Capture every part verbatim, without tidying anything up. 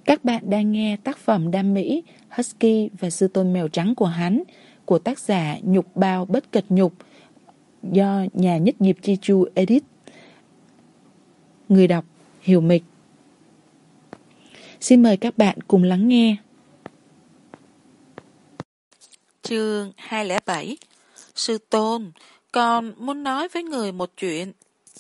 Các bạn đang nghe tác phẩm đam mỹ Husky và sư tôn mèo trắng của hắn của tác giả Nhục Bao Bất Cật Nhục do nhà nhất nghiệp Chi Chu edit. Người đọc Hiểu Mịch. Xin mời các bạn cùng lắng nghe. Chương hai không bảy. Sư tôn, con muốn nói với người một chuyện.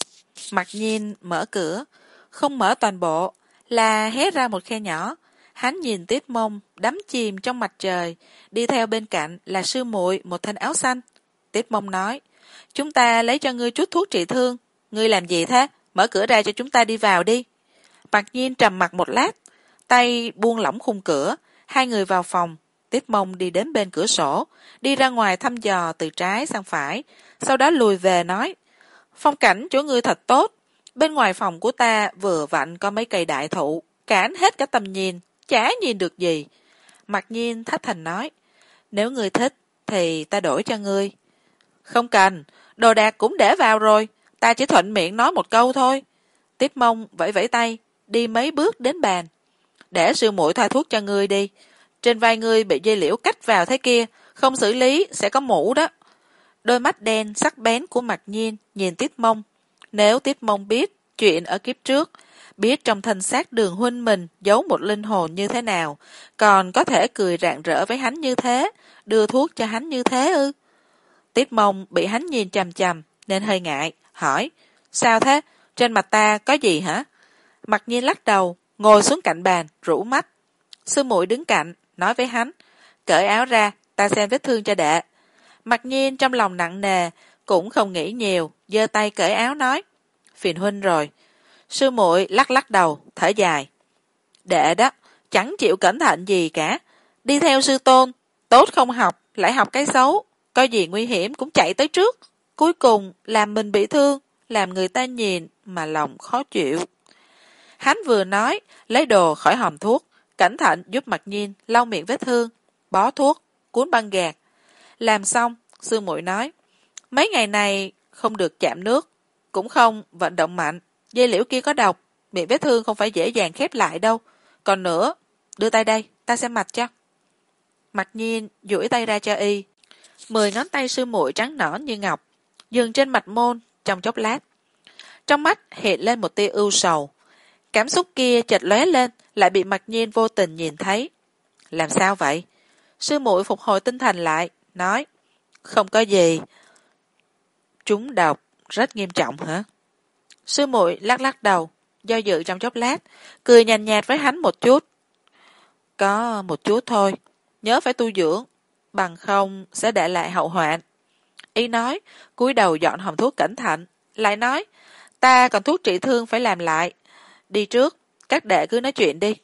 Mặc nhiên mở cửa, không mở toàn bộ, là hé ra một khe nhỏ. Hắn nhìn Tiết Mông đắm chìm trong mặt trời, đi theo bên cạnh là sư muội một thân áo xanh. Tiết Mông nói, chúng ta lấy cho ngươi chút thuốc trị thương. Ngươi làm gì thế? Mở cửa ra cho chúng ta đi vào đi. Mặc nhiên trầm mặc một lát, tay buông lỏng khung cửa, hai người vào phòng. Tiết Mông đi đến bên cửa sổ, đi ra ngoài thăm dò từ trái sang phải, sau đó lùi về nói, phong cảnh chỗ ngươi thật tốt, bên ngoài phòng của ta vừa vặn có mấy cây đại thụ, cản hết cả tầm nhìn, chả nhìn được gì. Mặc nhiên thách thành nói, nếu ngươi thích thì ta đổi cho ngươi. Không cần, đồ đạc cũng để vào rồi, ta chỉ thuận miệng nói một câu thôi. Tiết Mông vẫy vẫy tay, đi mấy bước đến bàn. Để sư muội thoa thuốc cho ngươi đi, trên vai ngươi bị dây liễu cắt vào thế kia, không xử lý sẽ có mũ đó. Đôi mắt đen sắc bén của Mặc Nhiên nhìn Tiết Mông. Nếu Tiết Mông biết chuyện ở kiếp trước, biết trong thân xác Đường huynh mình giấu một linh hồn như thế nào, còn có thể cười rạng rỡ với hắn như thế, đưa thuốc cho hắn như thế ư? Tiết Mông bị hắn nhìn chằm chằm nên hơi ngại, hỏi, sao thế? Trên mặt ta có gì hả? Mặc Nhiên lắc đầu, ngồi xuống cạnh bàn, rũ mắt. Sư muội đứng cạnh, nói với hắn, cởi áo ra, ta xem vết thương cho đệ. Mặc Nhiên trong lòng nặng nề, cũng không nghĩ nhiều, giơ tay cởi áo nói, phiền huynh rồi. Sư muội lắc lắc đầu, thở dài. Đệ đó, chẳng chịu cẩn thận gì cả, đi theo sư tôn, tốt không học, lại học cái xấu, có gì nguy hiểm cũng chạy tới trước, cuối cùng làm mình bị thương, làm người ta nhìn mà lòng khó chịu. Hắn vừa nói, lấy đồ khỏi hòm thuốc, cẩn thận giúp Mặc Nhiên lau miệng vết thương, bó thuốc, cuốn băng gạc. Làm xong, sư muội nói, mấy ngày này không được chạm nước, cũng không vận động mạnh, dây liễu kia có độc, miệng vết thương không phải dễ dàng khép lại đâu. Còn nữa, đưa tay đây, ta xem mạch cho. Mặc Nhiên duỗi tay ra cho y. Mười ngón tay sư muội trắng nõn như ngọc, dừng trên mạch môn trong chốc lát. Trong mắt hiện lên một tia ưu sầu. Cảm xúc kia chợt lóe lên, lại bị Mặc Nhiên vô tình nhìn thấy. Làm sao vậy? Sư muội phục hồi tinh thần lại, nói, không có gì. Trúng độc rất nghiêm trọng hả? Sư muội lắc lắc đầu, do dự trong chốc lát, cười nhàn nhạt với hắn một chút. Có một chút thôi, nhớ phải tu dưỡng, bằng không sẽ để lại hậu hoạn. Ý nói, cúi đầu dọn hòm thuốc cẩn thận, lại nói, ta còn thuốc trị thương phải làm lại. Đi trước, các đệ cứ nói chuyện đi.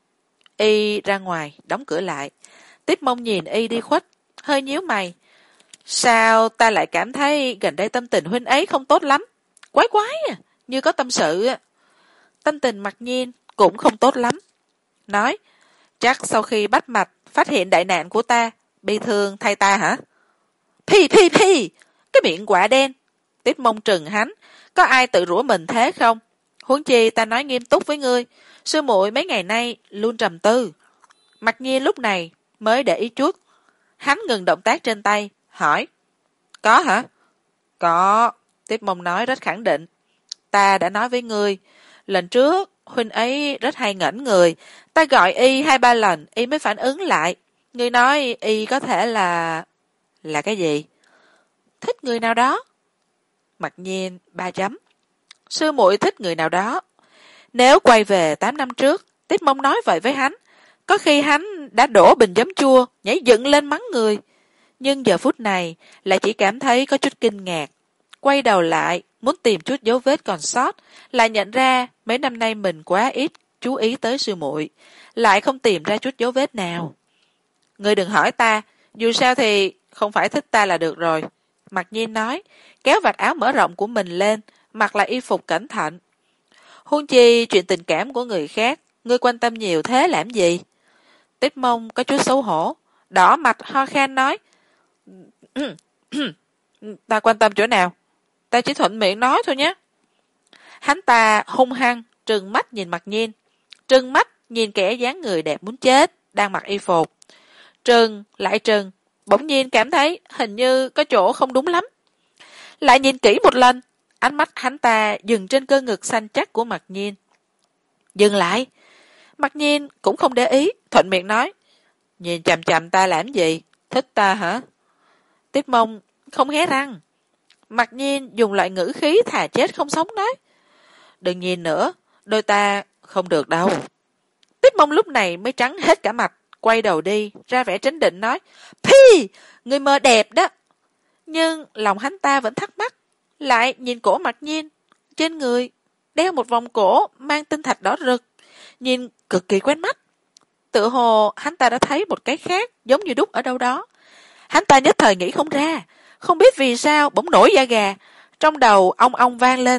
Y ra ngoài, đóng cửa lại. Tiết Mông nhìn y đi khuất, hơi nhíu mày. Sao ta lại cảm thấy gần đây tâm tình huynh ấy không tốt lắm? Quái quái à, như có tâm sự. Tâm tình Mặc Nhiên cũng không tốt lắm. Nói, chắc sau khi bắt mạch phát hiện đại nạn của ta, bi thương thay ta hả? Phi phi phi, cái miệng quả đen. Tiết Mông trừng hắn, có ai tự rủa mình thế không? Huống chi ta nói nghiêm túc với ngươi, sư muội mấy ngày nay luôn trầm tư. Mặc Nhiên lúc này mới để ý chút. Hắn ngừng động tác trên tay, hỏi, có hả? Có, Tiết Mông nói rất khẳng định. Ta đã nói với ngươi, lần trước huynh ấy rất hay ngẩn người, ta gọi y hai ba lần y mới phản ứng lại. Ngươi nói y có thể là... là cái gì? Thích người nào đó. Mặc Nhiên ba chấm. Sư muội thích người nào đó. Nếu quay về tám năm trước, Tiết Mông nói vậy với hắn, có khi hắn đã đổ bình giấm chua, nhảy dựng lên mắng người. Nhưng giờ phút này lại chỉ cảm thấy có chút kinh ngạc. Quay đầu lại, muốn tìm chút dấu vết còn sót, lại nhận ra mấy năm nay mình quá ít chú ý tới sư muội, lại không tìm ra chút dấu vết nào. Ngươi đừng hỏi ta, dù sao thì không phải thích ta là được rồi. Mặc Nhiên nói, kéo vạt áo mở rộng của mình lên, mặc lại y phục cẩn thận. Huống chi chuyện tình cảm của người khác, ngươi quan tâm nhiều thế làm gì? Tiết Mông có chút xấu hổ, đỏ mặt ho khan nói, ta quan tâm chỗ nào? Ta chỉ thuận miệng nói thôi nhé. Hắn ta hung hăng trừng mắt nhìn Mặc Nhiên, trừng mắt nhìn kẻ dáng người đẹp muốn chết, đang mặc y phục. Trừng, lại trừng, bỗng nhiên cảm thấy hình như có chỗ không đúng lắm. Lại nhìn kỹ một lần, ánh mắt hắn ta dừng trên cơ ngực xanh chắc của Mặc Nhiên. Dừng lại. Mặc Nhiên cũng không để ý, thuận miệng nói. Nhìn chằm chằm ta làm gì? Thích ta hả? Tiết Mông không hé răng. Mặc Nhiên dùng loại ngữ khí thà chết không sống nói. Đừng nhìn nữa, đôi ta không được đâu. Tiết Mông lúc này mới trắng hết cả mặt, quay đầu đi, ra vẻ trấn định nói. Phi, người mơ đẹp đó. Nhưng lòng hắn ta vẫn thắc mắc, lại nhìn cổ Mặc Nhiên, trên người đeo một vòng cổ mang tinh thạch đỏ rực, nhìn cực kỳ quen mắt. Tự hồ hắn ta đã thấy một cái khác giống như đúc ở đâu đó. Hắn ta nhất thời nghĩ không ra, không biết vì sao bỗng nổi da gà, trong đầu ong ong vang lên.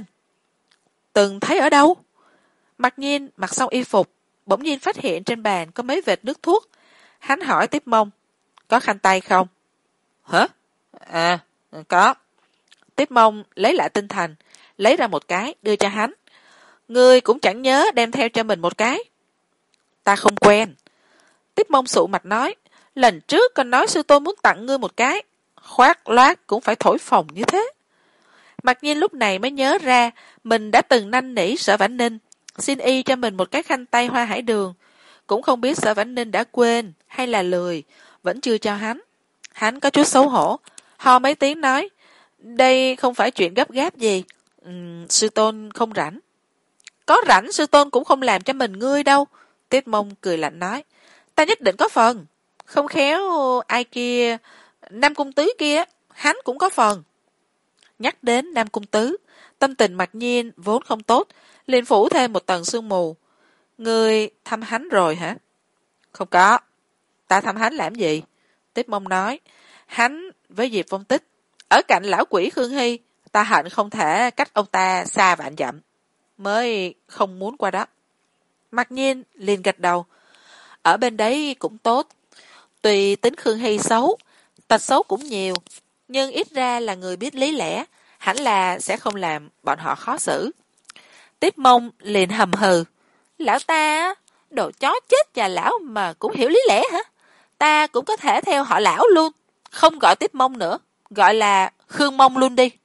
Từng thấy ở đâu? Mặc Nhiên mặc xong y phục, bỗng nhiên phát hiện trên bàn có mấy vệt nước thuốc. Hắn hỏi Tiếp Mông, có khăn tay không? Hả? À, có. Tiếp Mông lấy lại tinh thần, lấy ra một cái, đưa cho hắn. Ngươi cũng chẳng nhớ đem theo cho mình một cái. Ta không quen. Tiếp Mông sụ mặt nói, lần trước con nói sư tôn muốn tặng ngươi một cái, khoác loát cũng phải thổi phồng như thế. Mặc Nhiên lúc này mới nhớ ra, mình đã từng năn nỉ Sở Vãn Ninh, xin y cho mình một cái khăn tay hoa hải đường. Cũng không biết Sở Vãn Ninh đã quên hay là lười, vẫn chưa cho hắn. Hắn có chút xấu hổ, ho mấy tiếng nói, đây không phải chuyện gấp gáp gì, uhm, sư tôn không rảnh. Có rảnh sư tôn cũng không làm cho mình ngươi đâu. Tiết Mông cười lạnh nói, ta nhất định có phần. Không khéo ai kia, Nam Cung Tứ kia, hắn cũng có phần. Nhắc đến Nam Cung Tứ, tâm tình Mặc Nhiên vốn không tốt, liền phủ thêm một tầng sương mù. Ngươi thăm hắn rồi hả? Không có. Ta thăm hắn làm gì? Tiết Mông nói, hắn với Diệp Vong Tích, ở cạnh lão quỷ Khương Hy, ta hận không thể cách ông ta xa vạn dặm, mới không muốn qua đó. Mặc Nhiên liền gật đầu, ở bên đấy cũng tốt. Tuy tính Khương Hy xấu, tật xấu cũng nhiều, nhưng ít ra là người biết lý lẽ, hẳn là sẽ không làm bọn họ khó xử. Tiết Mông liền hầm hừ, lão ta, đồ chó chết nhà lão mà cũng hiểu lý lẽ hả? Ta cũng có thể theo họ lão luôn, không gọi Tiết Mông nữa, gọi là Khương Mông luôn đi.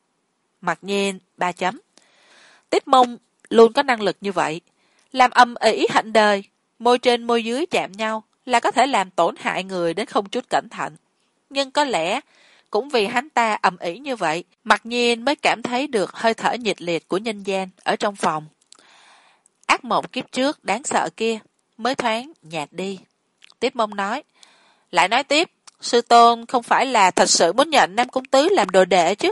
Mặc Nhiên ba chấm. Tiết Mông luôn có năng lực như vậy, làm âm ỉ hạnh đời, môi trên môi dưới chạm nhau là có thể làm tổn hại người đến không chút cẩn thận. Nhưng có lẽ cũng vì hắn ta ầm ĩ như vậy, Mặc Nhiên mới cảm thấy được hơi thở nhiệt liệt của nhân gian ở trong phòng. Ác mộng kiếp trước đáng sợ kia mới thoáng nhạt đi. Tiết Mông nói, lại nói tiếp, sư tôn không phải là thật sự muốn nhận Nam Cung Tứ làm đồ đệ chứ?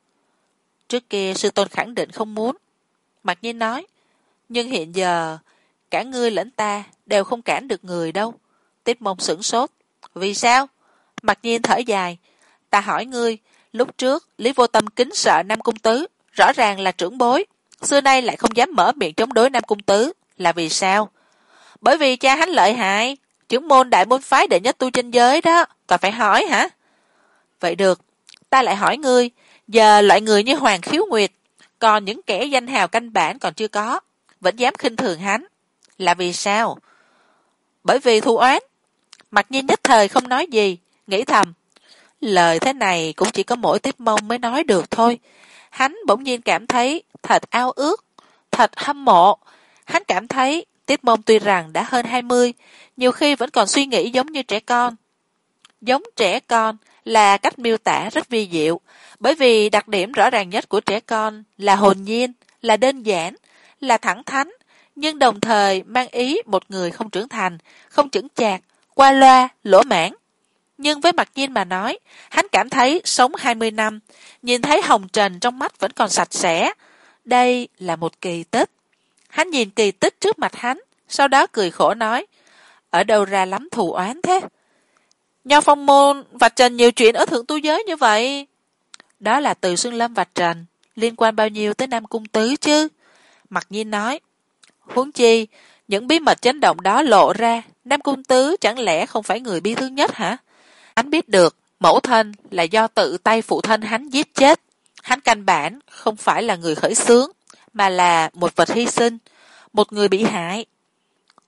Trước kia sư tôn khẳng định không muốn. Mặc Nhiên nói, nhưng hiện giờ cả ngươi lẫn ta đều không cản được người đâu. Tiết Mông sửng sốt, vì sao? Mặc Nhiên thở dài, ta hỏi ngươi, lúc trước Lý Vô Tâm kính sợ Nam Cung Tứ, rõ ràng là trưởng bối, xưa nay lại không dám mở miệng chống đối Nam Cung Tứ, là vì sao? Bởi vì cha hắn lợi hại, trưởng môn đại môn phái đệ nhất tu trên giới đó, còn phải hỏi hả? Vậy được, ta lại hỏi ngươi, giờ loại người như Hoàng Khiếu Nguyệt, còn những kẻ danh hào canh bản còn chưa có, vẫn dám khinh thường hắn, là vì sao? Bởi vì thù oán. Mặc Nhiên nhất thời không nói gì, nghĩ thầm, lời thế này cũng chỉ có mỗi Tiết Mông mới nói được thôi. Hắn bỗng nhiên cảm thấy thật ao ước, thật hâm mộ. Hắn cảm thấy Tiết Mông tuy rằng đã hơn hai mươi, nhiều khi vẫn còn suy nghĩ giống như trẻ con. Giống trẻ con là cách miêu tả rất vi diệu, bởi vì đặc điểm rõ ràng nhất của trẻ con là hồn nhiên, là đơn giản, là thẳng thắn, nhưng đồng thời mang ý một người không trưởng thành, không chững chạc, qua loa, lỗ mãn. Nhưng với Mặc Nhiên mà nói, hắn cảm thấy sống hai mươi năm, nhìn thấy hồng trần trong mắt vẫn còn sạch sẽ. Đây là một kỳ tích. Hắn nhìn kỳ tích trước mặt hắn, sau đó cười khổ nói, ở đâu ra lắm thù oán thế? Nho Phong môn vạch trần nhiều chuyện ở thượng tu giới như vậy. Đó là từ Xuân Lâm vạch trần, liên quan bao nhiêu tới Nam Cung Tứ chứ? Mặc Nhiên nói, huống chi, những bí mật chấn động đó lộ ra, Nam Cung Tứ chẳng lẽ không phải người bi thương nhất hả? Hắn biết được, mẫu thân là do tự tay phụ thân hắn giết chết. Hắn căn bản không phải là người khởi xướng, mà là một vật hy sinh, một người bị hại.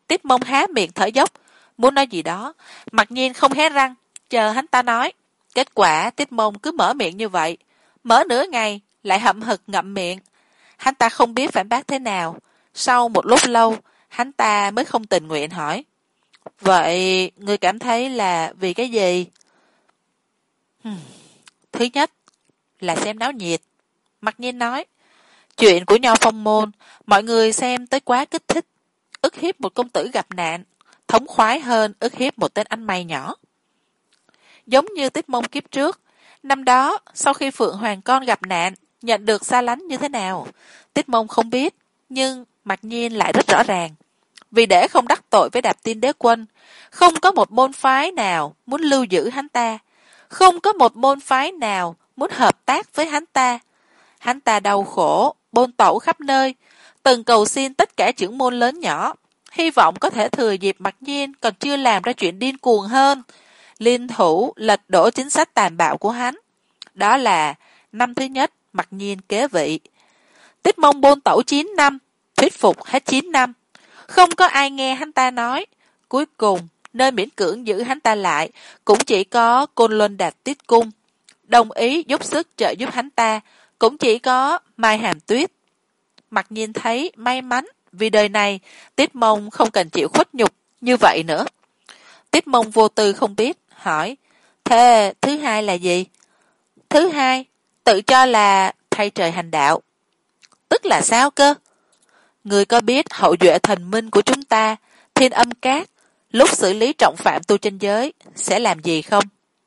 Tiết Mông há miệng thở dốc, muốn nói gì đó. Mặc nhiên không hé răng, chờ hắn ta nói. Kết quả Tiết Mông cứ mở miệng như vậy. Mở nửa ngày, lại hậm hực ngậm miệng. Hắn ta không biết phản bác thế nào. Sau một lúc lâu, hắn ta mới không tình nguyện hỏi. Vậy, ngươi cảm thấy là vì cái gì? Hmm. Thứ nhất, là xem náo nhiệt. Mặc nhiên nói. Chuyện của Nho Phong môn, mọi người xem tới quá kích thích. Ức hiếp một công tử gặp nạn, thống khoái hơn ức hiếp một tên anh mày nhỏ. Giống như Tiết Mông kiếp trước, năm đó, sau khi Phượng Hoàng con gặp nạn, nhận được xa lánh như thế nào, Tiết Mông không biết, nhưng Mặc nhiên lại rất rõ ràng. Vì để không đắc tội với Đạp Tin Đế Quân, không có một môn phái nào muốn lưu giữ hắn ta, không có một môn phái nào muốn hợp tác với hắn ta. Hắn ta đau khổ, bôn tẩu khắp nơi, từng cầu xin tất cả trưởng môn lớn nhỏ, hy vọng có thể thừa dịp Mặc nhiên còn chưa làm ra chuyện điên cuồng hơn, liên thủ lật đổ chính sách tàn bạo của hắn. Đó là năm thứ nhất Mặc nhiên kế vị. Tiết Mông bôn tẩu chín năm, thuyết phục hết chín năm. Không có ai nghe hắn ta nói. Cuối cùng, nơi miễn cưỡng giữ hắn ta lại cũng chỉ có Côn Luân Đạt Tiết Cung. Đồng ý giúp sức trợ giúp hắn ta cũng chỉ có Mai Hàm Tuyết. Mặc nhiên thấy may mắn vì đời này Tiết Mông không cần chịu khuất nhục như vậy nữa. Tiết Mông vô tư không biết, hỏi, thế thứ hai là gì? Thứ hai, tự cho là thay trời hành đạo. Tức là sao cơ? Người có biết hậu duệ thần minh của chúng ta, Thiên Âm Cát, lúc xử lý trọng phạm tu chân giới, sẽ làm gì không?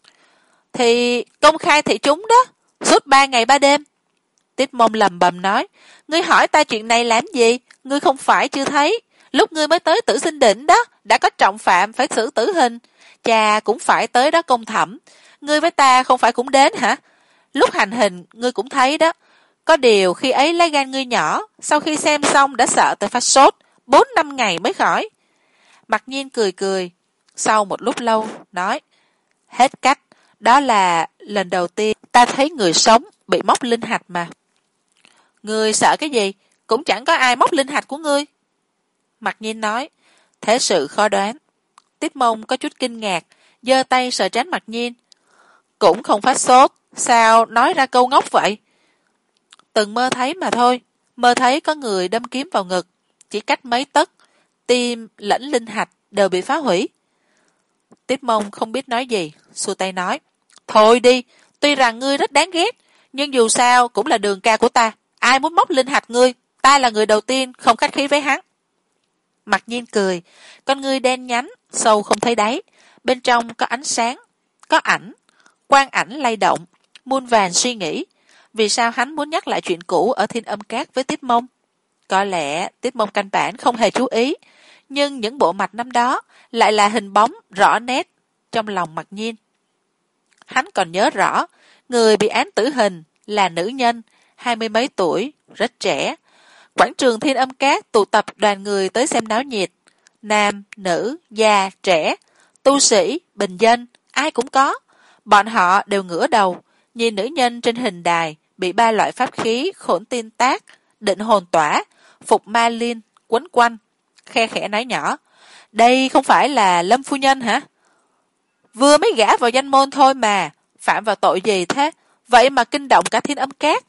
Thì công khai thị chúng đó, suốt ba ngày ba đêm. Tiết Mông lầm bầm nói, ngươi hỏi ta chuyện này làm gì? Ngươi không phải chưa thấy, lúc ngươi mới tới Tử Sinh Đỉnh đó, đã có trọng phạm phải xử tử hình. Cha cũng phải tới đó công thẩm. Ngươi với ta không phải cũng đến hả? Lúc hành hình, ngươi cũng thấy đó. Có điều khi ấy lá gan ngươi nhỏ, sau khi xem xong đã sợ tới phát sốt, bốn năm ngày mới khỏi. Mặc nhiên cười cười, sau một lúc lâu, nói, hết cách, đó là lần đầu tiên ta thấy người sống bị móc linh hạch mà. Ngươi sợ cái gì? Cũng chẳng có ai móc linh hạch của ngươi. Mặc nhiên nói, thế sự khó đoán. Tiết Mông có chút kinh ngạc, giơ tay sờ trán Mặc nhiên. Cũng không phát sốt, sao nói ra câu ngốc vậy? Từng mơ thấy mà thôi, mơ thấy có người đâm kiếm vào ngực, chỉ cách mấy tấc, tim lẫn linh hạch đều bị phá hủy. Tiết Mông không biết nói gì, xua tay nói, thôi đi, tuy rằng ngươi rất đáng ghét, nhưng dù sao cũng là Đường ca của ta, ai muốn móc linh hạch ngươi, ta là người đầu tiên không khách khí với hắn. Mặc nhiên cười, con ngươi đen nhánh, sâu không thấy đáy, bên trong có ánh sáng, có ảnh, quang ảnh lay động, muôn vàn suy nghĩ. Vì sao hắn muốn nhắc lại chuyện cũ ở Thiên Âm Cát với Tiết Mông? Có lẽ Tiết Mông căn bản không hề chú ý, nhưng những bộ mạch năm đó lại là hình bóng rõ nét trong lòng Mặc nhiên. Hắn còn nhớ rõ, người bị án tử hình là nữ nhân, hai mươi mấy tuổi, rất trẻ. Quảng trường Thiên Âm Cát tụ tập đoàn người tới xem náo nhiệt. Nam, nữ, già, trẻ, tu sĩ, bình dân, ai cũng có. Bọn họ đều ngửa đầu, nhìn nữ nhân trên hình đài bị ba loại pháp khí khổn tiên tác, định hồn tỏa, phục ma liên, quấn quanh. Khe khẽ nói nhỏ, đây không phải là Lâm phu nhân hả? Vừa mới gả vào danh môn thôi mà, phạm vào tội gì thế? Vậy mà kinh động cả Thiên Âm Cát.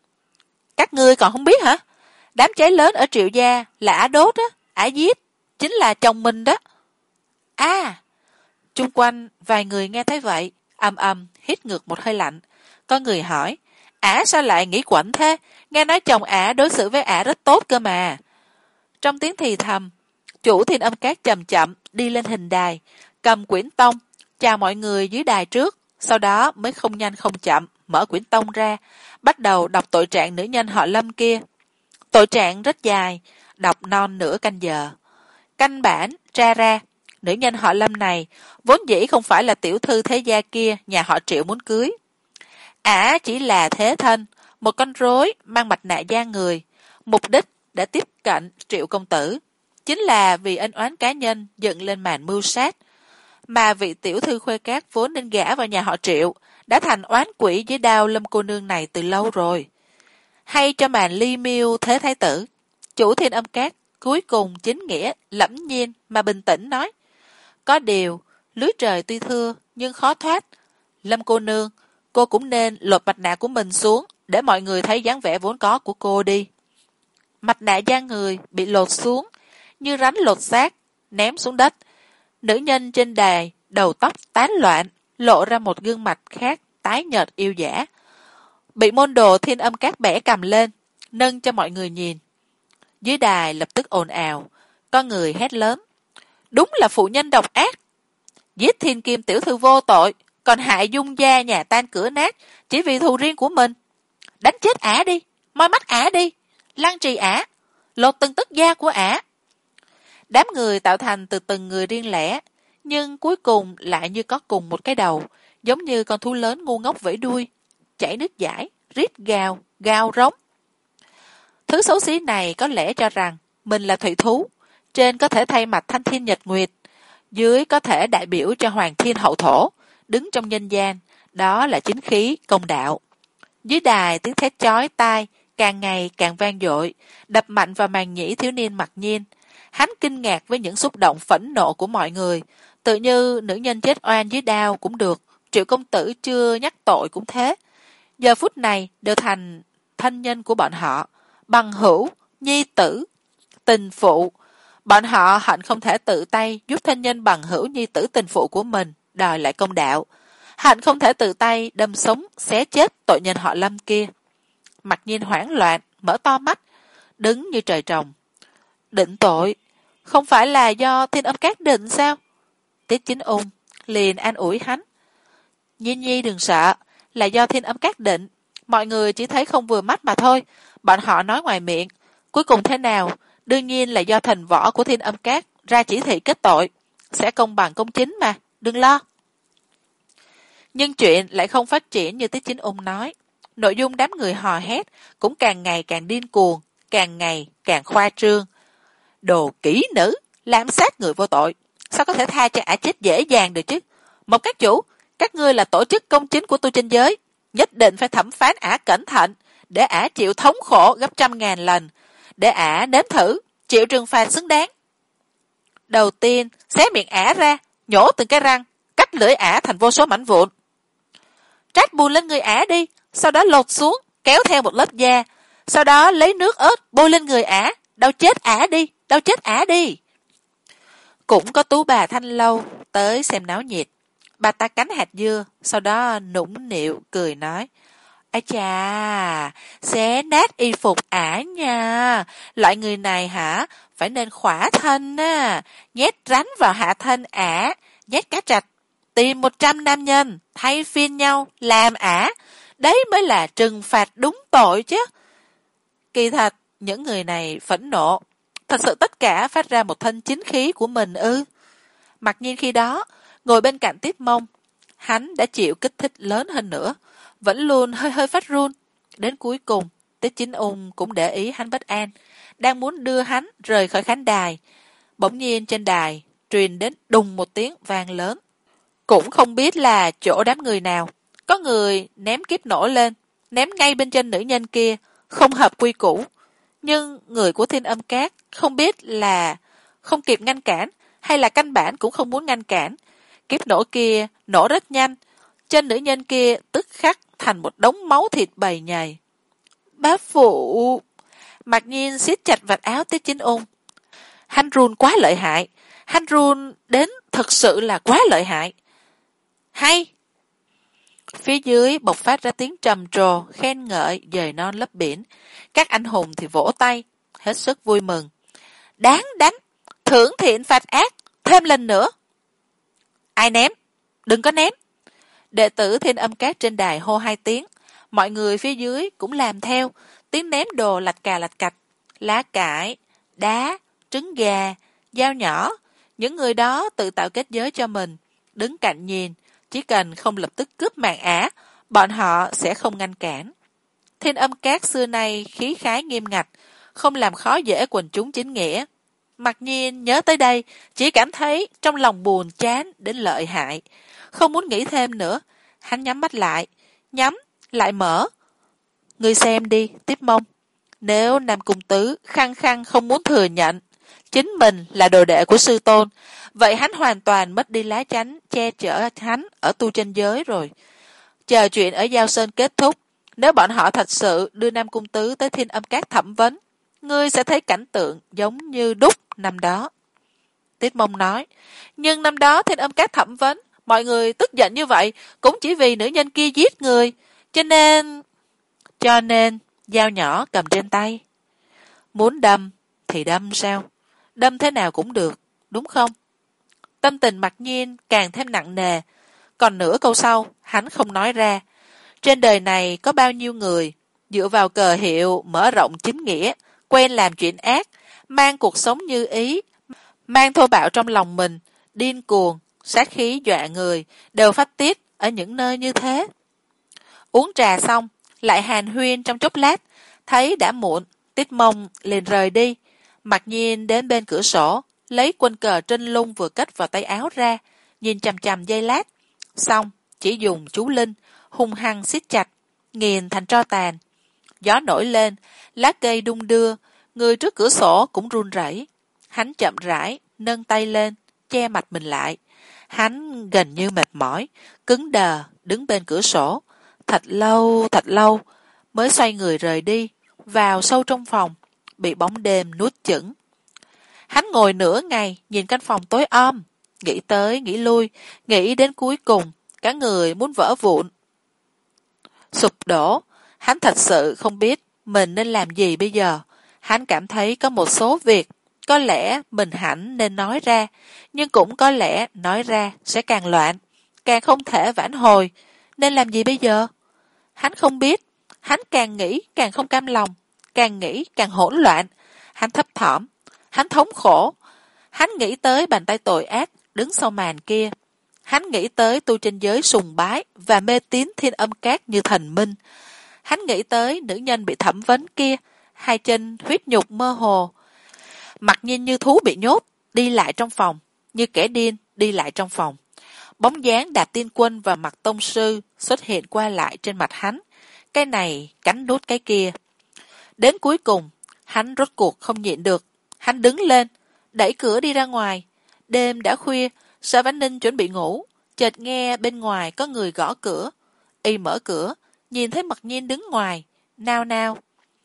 Các ngươi còn không biết hả? Đám cháy lớn ở Triệu Gia là ả đốt á, ả giết, chính là chồng mình đó. À, chung quanh vài người nghe thấy vậy, ầm ầm hít ngược một hơi lạnh. Có người hỏi, ả sao lại nghĩ quẩn thế? Nghe nói chồng ả đối xử với ả rất tốt cơ mà. Trong tiếng thì thầm, chủ Thiên Âm Cát chậm chậm đi lên hình đài, cầm quyển tông, chào mọi người dưới đài trước, sau đó mới không nhanh không chậm mở quyển tông ra, bắt đầu đọc tội trạng nữ nhân họ Lâm kia. Tội trạng rất dài, đọc non nửa canh giờ. Canh bản tra ra, nữ nhân họ Lâm này vốn dĩ không phải là tiểu thư thế gia kia nhà họ Triệu muốn cưới. Ả chỉ là thế thân, một con rối mang mặt nạ da người, mục đích để tiếp cận Triệu công tử, chính là vì ân oán cá nhân dựng lên màn mưu sát. Mà vị tiểu thư Khuê Cát vốn nên gả vào nhà họ Triệu, đã thành oán quỷ với đao Lâm cô nương này từ lâu rồi. Hay cho màn ly miêu thế thái tử, chủ Thiên Âm Cát Cuối cùng chính nghĩa lẫm nhiên mà bình tĩnh nói, có điều, lưới trời tuy thưa nhưng khó thoát. Lâm cô nương, cô cũng nên lột mặt nạ của mình xuống để mọi người thấy dáng vẻ vốn có của cô đi. Mặt nạ da người bị lột xuống, như rắn lột xác, ném xuống đất. Nữ nhân trên đài, đầu tóc tán loạn, lộ ra một gương mặt khác tái nhợt yêu dã. Bị môn đồ Thiên Âm Các bẻ cầm lên, nâng cho mọi người nhìn. Dưới đài lập tức ồn ào, có người hét lớn. Đúng là phụ nhân độc ác. Giết Thiên Kim tiểu thư vô tội, còn hại dung gia nhà tan cửa nát chỉ vì thù riêng của mình. Đánh chết ả đi, moi mắt ả đi, lăng trì ả, lột từng tấc da của ả. Đám người tạo thành từ từng người riêng lẻ, nhưng cuối cùng lại như có cùng một cái đầu, giống như con thú lớn ngu ngốc vẫy đuôi, chảy nước dãi, rít gào, gào rống. Thứ xấu xí này có lẽ cho rằng mình là thủy thú, trên có thể thay mặt thanh thiên nhật nguyệt, dưới có thể đại biểu cho hoàng thiên hậu thổ, đứng trong nhân gian, đó là chính khí, công đạo. Dưới đài tiếng thét chói tai, càng ngày càng vang dội, đập mạnh vào màn nhĩ thiếu niên Mặc Nhiên. Hắn kinh ngạc với những xúc động phẫn nộ của mọi người, tự như nữ nhân chết oan dưới đao cũng được, Triệu công tử chưa nhắc tội cũng thế. Giờ phút này đều thành thân nhân của bọn họ, bằng hữu, nhi tử, tình phụ. Bọn họ hận không thể tự tay giúp thân nhân bằng hữu nhi tử tình phụ của mình đòi lại công đạo, hận không thể tự tay đâm sống xé chết tội nhân họ Lâm kia. Mặc Nhiên hoảng loạn, mở to mắt, đứng như trời trồng. Định tội, không phải là do Thiên Âm Các định sao? Tiết Chính Ung liền an ủi hắn. Nhiên nhi đừng sợ, là do Thiên Âm Các định, mọi người chỉ thấy không vừa mắt mà thôi, bọn họ nói ngoài miệng, cuối cùng thế nào, đương nhiên là do thành võ của Thiên Âm Các ra chỉ thị kết tội, sẽ công bằng công chính mà, đừng lo. Nhưng chuyện lại không phát triển như Tiết Chính Ung nói. Nội dung đám người hò hét cũng càng ngày càng điên cuồng, càng ngày càng khoa trương. Đồ kỹ nữ, làm sát người vô tội, sao có thể tha cho ả chết dễ dàng được chứ? Một các chủ, các ngươi là tổ chức công chính của tu chân giới, nhất định phải thẩm phán ả cẩn thận, để ả chịu thống khổ gấp trăm ngàn lần, để ả nếm thử, chịu trừng phạt xứng đáng. Đầu tiên, xé miệng ả ra, nhổ từng cái răng, cắt lưỡi ả thành vô số mảnh vụn. Trát bùn lên người ả đi, sau đó lột xuống, kéo theo một lớp da, sau đó lấy nước ớt bôi lên người ả, đau chết ả đi, đau chết ả đi. Cũng có tú bà Thanh Lâu tới xem náo nhiệt. Bà ta cắn hạt dưa, sau đó nũng nịu cười nói, ái chà, xé nát y phục ả nha, loại người này hả, phải nên khỏa thân á, nhét rắn vào hạ thân ả, nhét cá trạch, tìm một trăm nam nhân, thay phiên nhau, làm ả, đấy mới là trừng phạt đúng tội chứ. Kỳ thật, những người này phẫn nộ, thật sự tất cả phát ra một thân chính khí của mình ư. Mặc nhiên khi đó, ngồi bên cạnh Tiết Mông, hắn đã chịu kích thích lớn hơn nữa, vẫn luôn hơi hơi phát run. Đến cuối cùng, Tiết Chính Ung cũng để ý hắn bất an, đang muốn đưa hắn rời khỏi khán đài. Bỗng nhiên trên đài, truyền đến đùng một tiếng vang lớn. Cũng không biết là chỗ đám người nào, có người ném kiếp nổ lên, ném ngay bên chân nữ nhân kia, không hợp quy củ. Nhưng người của Thiên Âm Các không biết là không kịp ngăn cản, hay là căn bản cũng không muốn ngăn cản. Kiếp nổ kia nổ rất nhanh, chân nữ nhân kia tức khắc thành một đống máu thịt bầy nhầy. Bá phụ! Mặc Nhiên siết chặt vạt áo Tiết Chính Ung. Hắn run quá lợi hại, hắn run đến thật sự là quá lợi hại. Hay! Phía dưới bộc phát ra tiếng trầm trồ, khen ngợi, dời non lấp biển. Các anh hùng thì vỗ tay, hết sức vui mừng. Đáng đánh, thưởng thiện phạt ác, thêm lần nữa. Ai ném? Đừng có ném. Đệ tử Thiên Âm Các trên đài hô hai tiếng, mọi người phía dưới cũng làm theo, tiếng ném đồ lạch cà lạch cạch, lá cải, đá, trứng gà, dao nhỏ. Những người đó tự tạo kết giới cho mình, đứng cạnh nhìn, chỉ cần không lập tức cướp mạng ả, bọn họ sẽ không ngăn cản. Thiên Âm Các xưa nay khí khái nghiêm ngặt, không làm khó dễ quần chúng chính nghĩa. Mặc Nhiên nhớ tới đây, chỉ cảm thấy trong lòng buồn chán đến lợi hại. Không muốn nghĩ thêm nữa, hắn nhắm mắt lại, nhắm, lại mở. Ngươi xem đi, Tiếp Mông. Nếu Nam Cung Tứ khăng khăng không muốn thừa nhận, chính mình là đồ đệ của sư tôn, vậy hắn hoàn toàn mất đi lá chắn che chở hắn ở tu chân giới rồi. Chờ chuyện ở Giao Sơn kết thúc, nếu bọn họ thật sự đưa Nam Cung Tứ tới Thiên Âm Các thẩm vấn, ngươi sẽ thấy cảnh tượng giống như đúc năm đó. Tiết Mông nói, nhưng năm đó Thiên Âm Các thẩm vấn, mọi người tức giận như vậy cũng chỉ vì nữ nhân kia giết người, cho nên... Cho nên, dao nhỏ cầm trên tay. Muốn đâm thì đâm sao? Đâm thế nào cũng được, đúng không? Tâm tình Mặc Nhiên càng thêm nặng nề, còn nửa câu sau, hắn không nói ra. Trên đời này có bao nhiêu người, dựa vào cờ hiệu mở rộng chính nghĩa, quen làm chuyện ác, mang cuộc sống như ý, mang thô bạo trong lòng mình, điên cuồng, sát khí dọa người, đều phát tiết ở những nơi như thế. Uống trà xong, lại hàn huyên trong chốc lát, thấy đã muộn, Tiết Mông liền rời đi. Mặc Nhiên đến bên cửa sổ, lấy quân cờ trên lung vừa cất vào tay áo ra, nhìn chằm chằm giây lát, xong chỉ dùng chú linh, hung hăng siết chặt, nghiền thành tro tàn. Gió nổi lên, lá cây đung đưa, người trước cửa sổ cũng run rẩy. Hắn chậm rãi, nâng tay lên, che mặt mình lại. Hắn gần như mệt mỏi, cứng đờ, đứng bên cửa sổ. Thật lâu, thật lâu, mới xoay người rời đi, vào sâu trong phòng, bị bóng đêm nuốt chửng. Hắn ngồi nửa ngày, nhìn căn phòng tối om, nghĩ tới, nghĩ lui, nghĩ đến cuối cùng, cả người muốn vỡ vụn. Sụp đổ, hắn thật sự không biết mình nên làm gì bây giờ. Hắn cảm thấy có một số việc, có lẽ mình hẳn nên nói ra, nhưng cũng có lẽ nói ra sẽ càng loạn, càng không thể vãn hồi. Nên làm gì bây giờ? Hắn không biết, hắn càng nghĩ càng không cam lòng, càng nghĩ càng hỗn loạn. Hắn thấp thỏm, hắn thống khổ. Hắn nghĩ tới bàn tay tội ác đứng sau màn kia. Hắn nghĩ tới tu chân giới sùng bái và mê tín Thiên Âm Các như thần minh. Hắn nghĩ tới nữ nhân bị thẩm vấn kia, hai chân huyết nhục mơ hồ. Mặc Nhiên như thú bị nhốt, đi lại trong phòng, như kẻ điên đi lại trong phòng. Bóng dáng Đạp Tiên Quân và Mặt Tông Sư xuất hiện qua lại trên mặt hắn, cái này cắn nút cái kia. Đến cuối cùng, hắn rốt cuộc không nhịn được, hắn đứng lên, đẩy cửa đi ra ngoài. Đêm đã khuya, Sở Vãn Ninh chuẩn bị ngủ, chợt nghe bên ngoài có người gõ cửa. Y mở cửa, nhìn thấy Mặc Nhiên đứng ngoài, nao nao.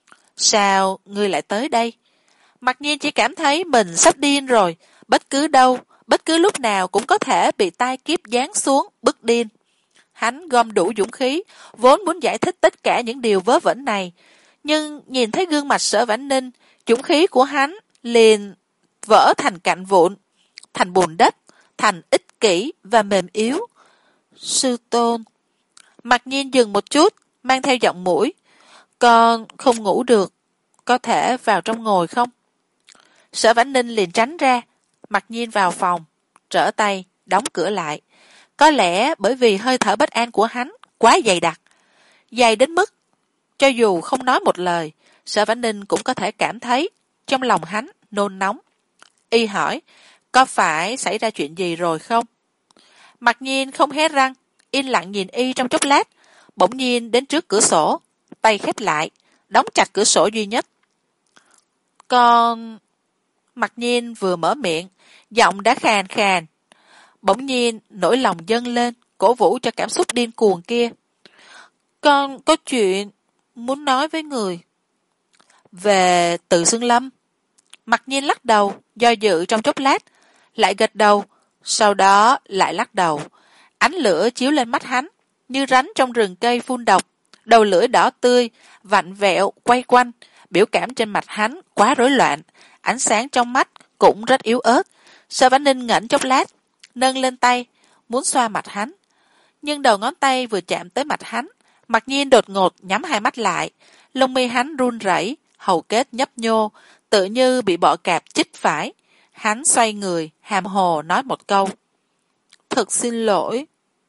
Sao ngươi lại tới đây? Mặc Nhiên chỉ cảm thấy mình sắp điên rồi, bất cứ đâu, bất cứ lúc nào cũng có thể bị tai kiếp giáng xuống, bức điên. Hắn gom đủ dũng khí, vốn muốn giải thích tất cả những điều vớ vẩn này, nhưng nhìn thấy gương mặt Sở Vãn Ninh, dũng khí của hắn liền vỡ thành cặn vụn, thành bùn đất, thành ích kỷ và mềm yếu. Sư tôn. Mặc Nhiên dừng một chút, mang theo giọng mũi. Con không ngủ được, có thể vào trong ngồi không? Sở Vãn Ninh liền tránh ra. Mặc Nhiên vào phòng, trở tay, đóng cửa lại. Có lẽ bởi vì hơi thở bất an của hắn quá dày đặc, dày đến mức cho dù không nói một lời, Sở Vãn Ninh cũng có thể cảm thấy trong lòng hắn nôn nóng. Y hỏi, có phải xảy ra chuyện gì rồi không? Mặc Nhiên không hé răng, yên lặng nhìn Y trong chốc lát, bỗng nhiên đến trước cửa sổ, tay khép lại, đóng chặt cửa sổ duy nhất. Con... Mặc Nhiên vừa mở miệng, giọng đã khàn khàn. Bỗng nhiên nỗi lòng dâng lên, cổ vũ cho cảm xúc điên cuồng kia. Con có chuyện muốn nói với người. Về Từ Xương Lâm. Mặc Nhiên lắc đầu, do dự trong chốc lát, lại gật đầu, sau đó lại lắc đầu. Ánh lửa chiếu lên mắt hắn, như rắn trong rừng cây phun độc, đầu lưỡi đỏ tươi, vặn vẹo, quay quanh, biểu cảm trên mặt hắn quá rối loạn, ánh sáng trong mắt cũng rất yếu ớt. Sở Vãn Ninh ngẩng chốc lát, nâng lên tay, muốn xoa mặt hắn. Nhưng đầu ngón tay vừa chạm tới mặt hắn, Mặc Nhiên đột ngột nhắm hai mắt lại, lông mi hắn run rẩy, hầu kết nhấp nhô, tự như bị bọ cạp chích phải. Hắn xoay người, hàm hồ nói một câu. Thật xin lỗi.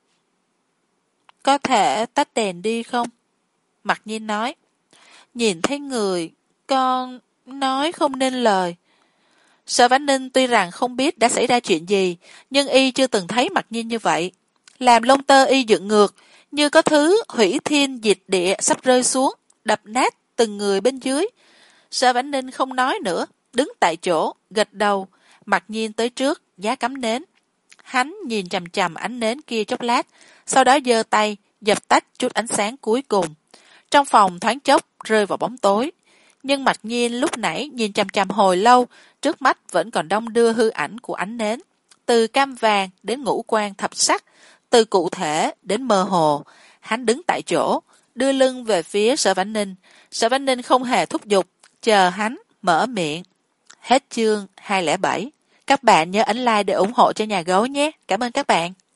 Có thể tắt đèn đi không? Mặc Nhiên nói. Nhìn thấy người, con nói không nên lời. Sở Vãn Ninh tuy rằng không biết đã xảy ra chuyện gì, nhưng Y chưa từng thấy Mặc Nhiên như vậy. Làm lông tơ Y dựng ngược, như có thứ hủy thiên diệt địa sắp rơi xuống, đập nát từng người bên dưới. Sở Vãn Ninh không nói nữa, đứng tại chỗ, gật đầu, mặc nhiên tới trước, giá cắm nến. Hắn nhìn chằm chằm ánh nến kia chốc lát, sau đó giơ tay, dập tắt chút ánh sáng cuối cùng. Trong phòng thoáng chốc, rơi vào bóng tối. Nhưng mặc nhiên lúc nãy nhìn chằm chằm hồi lâu, trước mắt vẫn còn đong đưa hư ảnh của ánh nến. Từ cam vàng đến ngũ quan thập sắc, từ cụ thể đến mơ hồ. Hắn đứng tại chỗ, đưa lưng về phía Sở Vãn Ninh. Sở Vãn Ninh không hề thúc giục, chờ hắn mở miệng. Hết chương hai không bảy. Các bạn nhớ ấn like để ủng hộ cho nhà gấu nhé. Cảm ơn các bạn.